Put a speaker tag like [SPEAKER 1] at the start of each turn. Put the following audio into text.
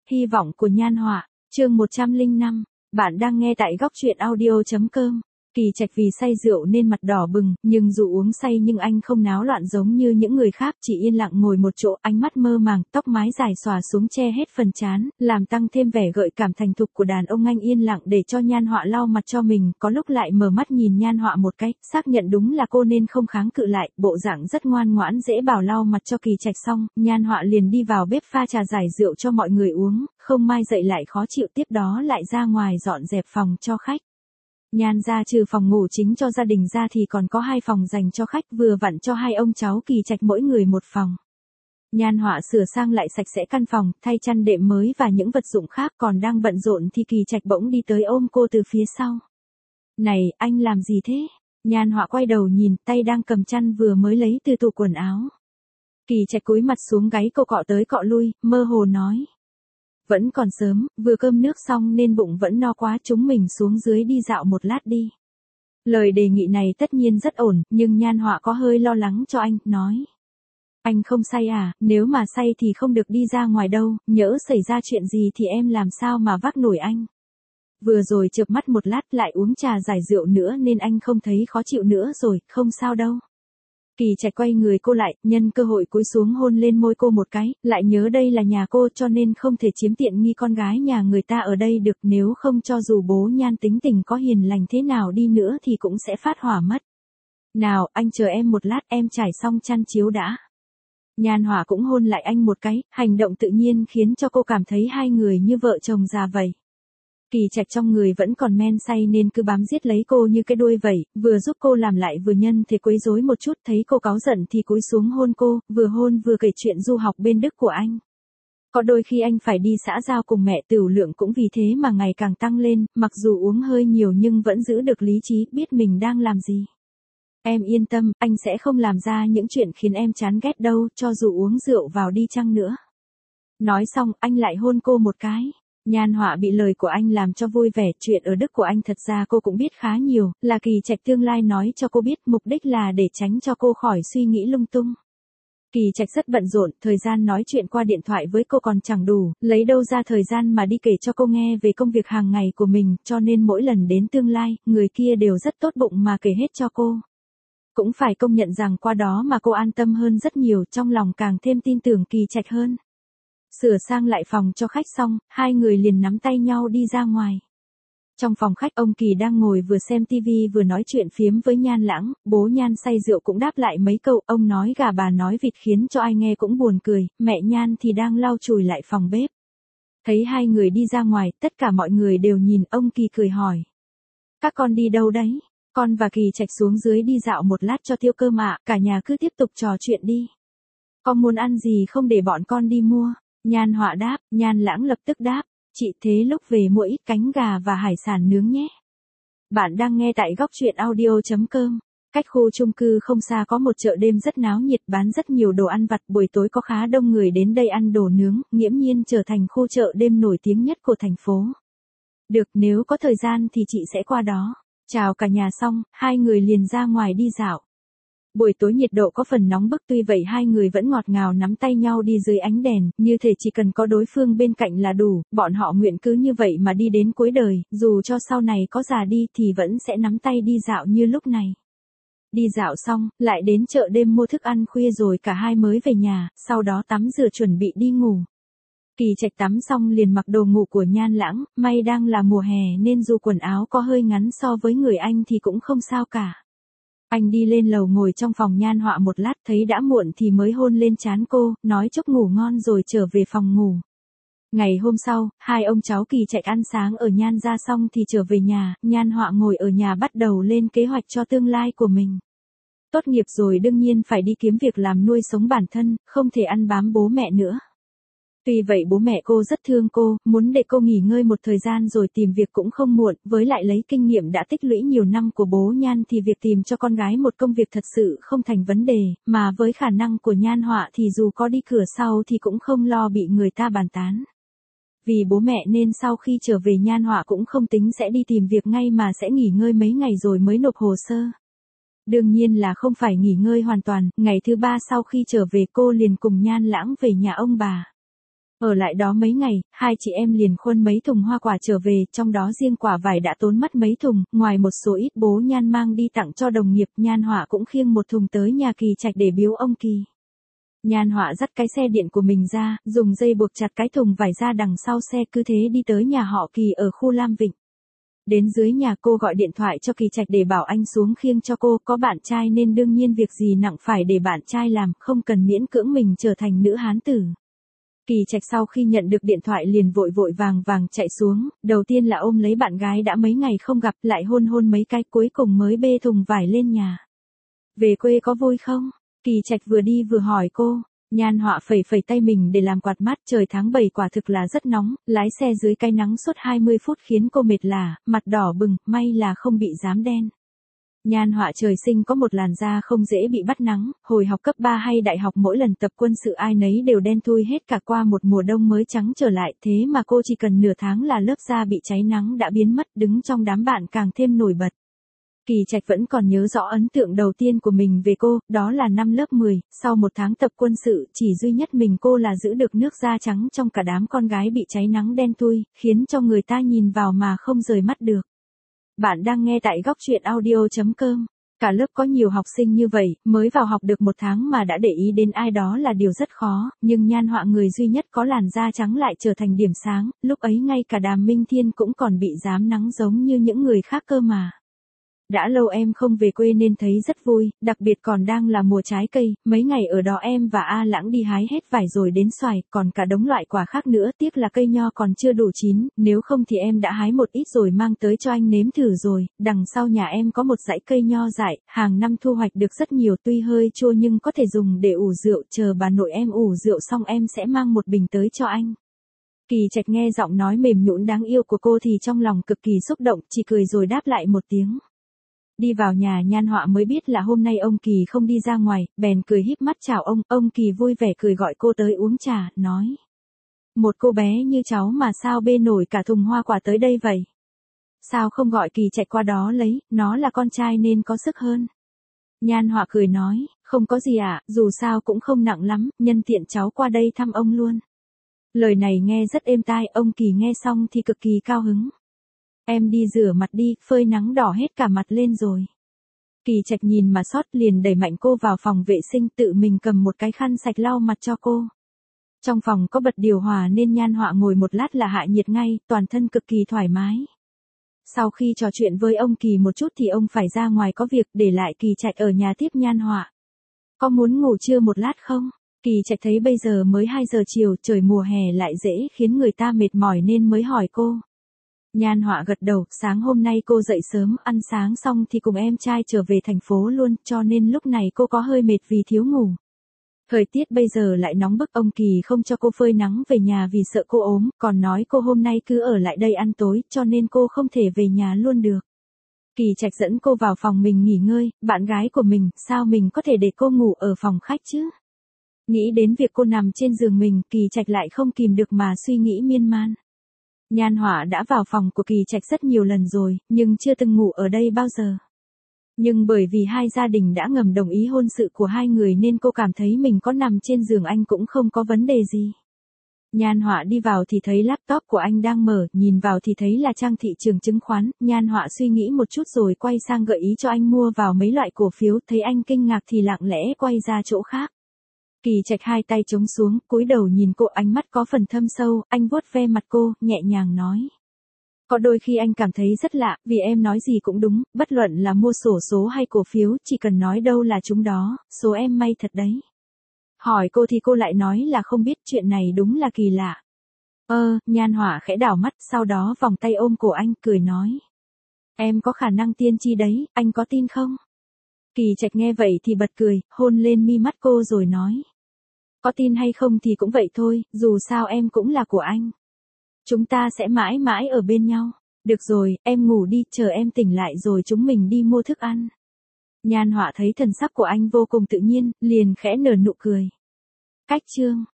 [SPEAKER 1] Hy vọng của Nhan Họa, chương 105, bạn đang nghe tại góc truyện audio.com. Kỳ Trạch vì say rượu nên mặt đỏ bừng, nhưng dù uống say nhưng anh không náo loạn giống như những người khác, chỉ yên lặng ngồi một chỗ, ánh mắt mơ màng, tóc mái dài xõa xuống che hết phần trán, làm tăng thêm vẻ gợi cảm thành thục của đàn ông. Anh yên lặng để cho Nhan Họa lau mặt cho mình, có lúc lại mở mắt nhìn Nhan Họa một cái, xác nhận đúng là cô nên không kháng cự lại, bộ dạng rất ngoan ngoãn dễ bảo. Lau mặt cho Kỳ Trạch xong, Nhan Họa liền đi vào bếp pha trà giải rượu cho mọi người uống, không mai dậy lại khó chịu, tiếp đó lại ra ngoài dọn dẹp phòng cho khách. Nhan ra trừ phòng ngủ chính cho gia đình ra thì còn có 2 phòng dành cho khách, vừa vặn cho 2 ông cháu Kỳ Trạch mỗi người một phòng. Nhan Họa sửa sang lại sạch sẽ căn phòng, thay chăn đệm mới và những vật dụng khác, còn đang bận rộn thì Kỳ Trạch bỗng đi tới ôm cô từ phía sau. Này, anh làm gì thế? Nhan Họa quay đầu nhìn, tay đang cầm chăn vừa mới lấy từ tủ quần áo. Kỳ Trạch cúi mặt xuống gáy cô, cọ tới cọ lui, mơ hồ nói. Vẫn còn sớm, vừa cơm nước xong nên bụng vẫn no quá, chúng mình xuống dưới đi dạo một lát đi. Lời đề nghị này tất nhiên rất ổn, nhưng Nhan Họa có hơi lo lắng cho anh, nói. Anh không say à, nếu mà say thì không được đi ra ngoài đâu, nhỡ xảy ra chuyện gì thì em làm sao mà vác nổi anh. Vừa rồi chợp mắt một lát lại uống trà giải rượu nữa nên anh không thấy khó chịu nữa rồi, không sao đâu. Kỳ Trạch quay người cô lại, nhân cơ hội cúi xuống hôn lên môi cô một cái, lại nhớ đây là nhà cô cho nên không thể chiếm tiện nghi con gái nhà người ta ở đây được, nếu không cho dù bố Nhan tính tình có hiền lành thế nào đi nữa thì cũng sẽ phát hỏa mất. Nào, anh chờ em một lát, em trải xong chăn chiếu đã. Nhan Họa cũng hôn lại anh một cái, hành động tự nhiên khiến cho cô cảm thấy hai người như vợ chồng già vậy. Kỳ Trạch trong người vẫn còn men say nên cứ bám giết lấy cô như cái đuôi vậy, vừa giúp cô làm lại vừa nhân thế quấy rối một chút, thấy cô cáu giận thì cúi xuống hôn cô, vừa hôn vừa kể chuyện du học bên Đức của anh. Có đôi khi anh phải đi xã giao cùng mẹ, tửu lượng cũng vì thế mà ngày càng tăng lên, mặc dù uống hơi nhiều nhưng vẫn giữ được lý trí, biết mình đang làm gì. Em yên tâm, anh sẽ không làm ra những chuyện khiến em chán ghét đâu, cho dù uống rượu vào đi chăng nữa. Nói xong, anh lại hôn cô một cái. Nhan Họa bị lời của anh làm cho vui vẻ, chuyện ở Đức của anh thật ra cô cũng biết khá nhiều, là Kỳ Trạch tương lai nói cho cô biết, mục đích là để tránh cho cô khỏi suy nghĩ lung tung. Kỳ Trạch rất bận rộn, thời gian nói chuyện qua điện thoại với cô còn chẳng đủ, lấy đâu ra thời gian mà đi kể cho cô nghe về công việc hàng ngày của mình, cho nên mỗi lần đến tương lai, người kia đều rất tốt bụng mà kể hết cho cô. Cũng phải công nhận rằng qua đó mà cô an tâm hơn rất nhiều, trong lòng càng thêm tin tưởng Kỳ Trạch hơn. Sửa sang lại phòng cho khách xong, hai người liền nắm tay nhau đi ra ngoài. Trong phòng khách, ông Kỳ đang ngồi vừa xem tivi vừa nói chuyện phiếm với Nhan Lãng, bố Nhan say rượu cũng đáp lại mấy câu, ông nói gà bà nói vịt khiến cho ai nghe cũng buồn cười, mẹ Nhan thì đang lau chùi lại phòng bếp. Thấy hai người đi ra ngoài, tất cả mọi người đều nhìn, ông Kỳ cười hỏi. Các con đi đâu đấy? Con và Kỳ Trạch xuống dưới đi dạo một lát cho tiêu cơm ạ, cả nhà cứ tiếp tục trò chuyện đi. Con muốn ăn gì không để bọn con đi mua? Nhan Họa đáp, Nhan Lãng lập tức đáp, chị thế lúc về mua ít cánh gà và hải sản nướng nhé. Bạn đang nghe tại góc truyện audio.com. Cách khu chung cư không xa có một chợ đêm rất náo nhiệt, bán rất nhiều đồ ăn vặt, buổi tối có khá đông người đến đây ăn đồ nướng, nghiễm nhiên trở thành khu chợ đêm nổi tiếng nhất của thành phố. Được, nếu có thời gian thì chị sẽ qua đó. Chào cả nhà xong, hai người liền ra ngoài đi dạo. Buổi tối nhiệt độ có phần nóng bức, tuy vậy hai người vẫn ngọt ngào nắm tay nhau đi dưới ánh đèn, như thể chỉ cần có đối phương bên cạnh là đủ, bọn họ nguyện cứ như vậy mà đi đến cuối đời, dù cho sau này có già đi thì vẫn sẽ nắm tay đi dạo như lúc này. Đi dạo xong, lại đến chợ đêm mua thức ăn khuya rồi cả hai mới về nhà, sau đó tắm rửa chuẩn bị đi ngủ. Kỳ Trạch tắm xong liền mặc đồ ngủ của Nhan Lãng, may đang là mùa hè nên dù quần áo có hơi ngắn so với người anh thì cũng không sao cả. Anh đi lên lầu ngồi trong phòng Nhan Họa một lát, thấy đã muộn thì mới hôn lên trán cô, nói chúc ngủ ngon rồi trở về phòng ngủ. Ngày hôm sau, hai ông cháu Kỳ Trạch ăn sáng ở Nhan ra xong thì trở về nhà, Nhan Họa ngồi ở nhà bắt đầu lên kế hoạch cho tương lai của mình. Tốt nghiệp rồi đương nhiên phải đi kiếm việc làm nuôi sống bản thân, không thể ăn bám bố mẹ nữa. Tuy vậy bố mẹ cô rất thương cô, muốn để cô nghỉ ngơi một thời gian rồi tìm việc cũng không muộn, với lại lấy kinh nghiệm đã tích lũy nhiều năm của bố Nhan thì việc tìm cho con gái một công việc thật sự không thành vấn đề, mà với khả năng của Nhan Họa thì dù có đi cửa sau thì cũng không lo bị người ta bàn tán. Vì bố mẹ nên sau khi trở về Nhan Họa cũng không tính sẽ đi tìm việc ngay mà sẽ nghỉ ngơi mấy ngày rồi mới nộp hồ sơ. Đương nhiên là không phải nghỉ ngơi hoàn toàn, ngày thứ 3 sau khi trở về cô liền cùng Nhan Lãng về nhà ông bà. Ở lại đó mấy ngày, hai chị em liền khuân mấy thùng hoa quả trở về, trong đó riêng quả vải đã tốn mất mấy thùng, ngoài một số ít bố Nhan mang đi tặng cho đồng nghiệp, Nhan Họa cũng khiêng một thùng tới nhà Kỳ Trạch để biếu ông Kỳ. Nhan Họa dắt cái xe điện của mình ra, dùng dây buộc chặt cái thùng vải ra đằng sau xe, cứ thế đi tới nhà họ Kỳ ở khu Lam Vịnh. Đến dưới nhà cô gọi điện thoại cho Kỳ Trạch để bảo anh xuống khiêng cho cô, có bạn trai nên đương nhiên việc gì nặng phải để bạn trai làm, không cần miễn cưỡng mình trở thành nữ hán tử. Kỳ Trạch sau khi nhận được điện thoại liền vội vội vàng vàng chạy xuống, đầu tiên là ôm lấy bạn gái đã mấy ngày không gặp, lại hôn hôn mấy cái, cuối cùng mới bê thùng vải lên nhà. Về quê có vui không? Kỳ Trạch vừa đi vừa hỏi cô. Nhan Họa phẩy phẩy tay mình để làm quạt mát, trời tháng 7 quả thực là rất nóng, lái xe dưới cái nắng suốt 20 phút khiến cô mệt lả, mặt đỏ bừng, may là không bị rám đen. Nhan Họa trời sinh có một làn da không dễ bị bắt nắng, hồi học cấp 3 hay đại học mỗi lần tập quân sự ai nấy đều đen thui hết cả, qua một mùa đông mới trắng trở lại, thế mà cô chỉ cần nửa tháng là lớp da bị cháy nắng đã biến mất, đứng trong đám bạn càng thêm nổi bật. Kỳ Trạch vẫn còn nhớ rõ ấn tượng đầu tiên của mình về cô, đó là năm lớp 10, sau một tháng tập quân sự, chỉ duy nhất mình cô là giữ được nước da trắng trong cả đám con gái bị cháy nắng đen thui, khiến cho người ta nhìn vào mà không rời mắt được. Bạn đang nghe tại góc truyện audio.com. Cả lớp có nhiều học sinh như vậy, mới vào học được một tháng mà đã để ý đến ai đó là điều rất khó, nhưng Nhan Họa người duy nhất có làn da trắng lại trở thành điểm sáng, lúc ấy ngay cả Đàm Minh Thiên cũng còn bị rám nắng giống như những người khác cơ mà. Đã lâu em không về quê nên thấy rất vui, đặc biệt còn đang là mùa trái cây, mấy ngày ở đó em và A Lãng đi hái hết vải rồi đến xoài, còn cả đống loại quả khác nữa, tiếc là cây nho còn chưa đủ chín, nếu không thì em đã hái một ít rồi mang tới cho anh nếm thử rồi, đằng sau nhà em có một dãy cây nho dại, hàng năm thu hoạch được rất nhiều, tuy hơi chua nhưng có thể dùng để ủ rượu, chờ bà nội em ủ rượu xong em sẽ mang một bình tới cho anh. Kỳ Trạch nghe giọng nói mềm nhũn đáng yêu của cô thì trong lòng cực kỳ xúc động, chỉ cười rồi đáp lại một tiếng. Đi vào nhà Nhan Họa mới biết là hôm nay ông Kỳ không đi ra ngoài, bèn cười híp mắt chào ông Kỳ vui vẻ cười gọi cô tới uống trà, nói. Một cô bé như cháu mà sao bê nổi cả thùng hoa quả tới đây vậy? Sao không gọi Kỳ Trạch qua đó lấy, nó là con trai nên có sức hơn. Nhan Họa cười nói, không có gì ạ, dù sao cũng không nặng lắm, nhân tiện cháu qua đây thăm ông luôn. Lời này nghe rất êm tai, ông Kỳ nghe xong thì cực kỳ cao hứng. Em đi rửa mặt đi, phơi nắng đỏ hết cả mặt lên rồi. Kỳ Trạch nhìn mà xót liền đẩy mạnh cô vào phòng vệ sinh, tự mình cầm một cái khăn sạch lau mặt cho cô. Trong phòng có bật điều hòa nên Nhan Họa ngồi một lát là hạ nhiệt ngay, toàn thân cực kỳ thoải mái. Sau khi trò chuyện với ông Kỳ một chút thì ông phải ra ngoài có việc, để lại Kỳ Trạch ở nhà tiếp Nhan Họa. Có muốn ngủ trưa một lát không? Kỳ Trạch thấy bây giờ mới 2 giờ chiều, trời mùa hè lại dễ khiến người ta mệt mỏi nên mới hỏi cô. Nhan Họa gật đầu, sáng hôm nay cô dậy sớm, ăn sáng xong thì cùng em trai trở về thành phố luôn, cho nên lúc này cô có hơi mệt vì thiếu ngủ. Thời tiết bây giờ lại nóng bức, ông Kỳ không cho cô phơi nắng về nhà vì sợ cô ốm, còn nói cô hôm nay cứ ở lại đây ăn tối, cho nên cô không thể về nhà luôn được. Kỳ Trạch dẫn cô vào phòng mình nghỉ ngơi, bạn gái của mình, sao mình có thể để cô ngủ ở phòng khách chứ? Nghĩ đến việc cô nằm trên giường mình, Kỳ Trạch lại không kìm được mà suy nghĩ miên man. Nhan Họa đã vào phòng của Kỳ Trạch rất nhiều lần rồi, nhưng chưa từng ngủ ở đây bao giờ. Nhưng bởi vì hai gia đình đã ngầm đồng ý hôn sự của hai người nên cô cảm thấy mình có nằm trên giường anh cũng không có vấn đề gì. Nhan Họa đi vào thì thấy laptop của anh đang mở, nhìn vào thì thấy là trang thị trường chứng khoán, Nhan Họa suy nghĩ một chút rồi quay sang gợi ý cho anh mua vào mấy loại cổ phiếu, thấy anh kinh ngạc thì lặng lẽ quay ra chỗ khác. Kỳ Trạch hai tay chống xuống, cúi đầu nhìn cô, ánh mắt có phần thâm sâu, anh vuốt ve mặt cô, nhẹ nhàng nói. Có đôi khi anh cảm thấy rất lạ, vì em nói gì cũng đúng, bất luận là mua xổ số hay cổ phiếu, chỉ cần nói đâu là chúng đó, số em may thật đấy. Hỏi cô thì cô lại nói là không biết, chuyện này đúng là kỳ lạ. Nhan Họa khẽ đảo mắt, sau đó vòng tay ôm cổ anh, cười nói. Em có khả năng tiên tri đấy, anh có tin không? Kỳ Trạch nghe vậy thì bật cười, hôn lên mi mắt cô rồi nói. Có tin hay không thì cũng vậy thôi, dù sao em cũng là của anh. Chúng ta sẽ mãi mãi ở bên nhau. Được rồi, em ngủ đi, chờ em tỉnh lại rồi chúng mình đi mua thức ăn. Nhan Họa thấy thần sắc của anh vô cùng tự nhiên, liền khẽ nở nụ cười. Cách chương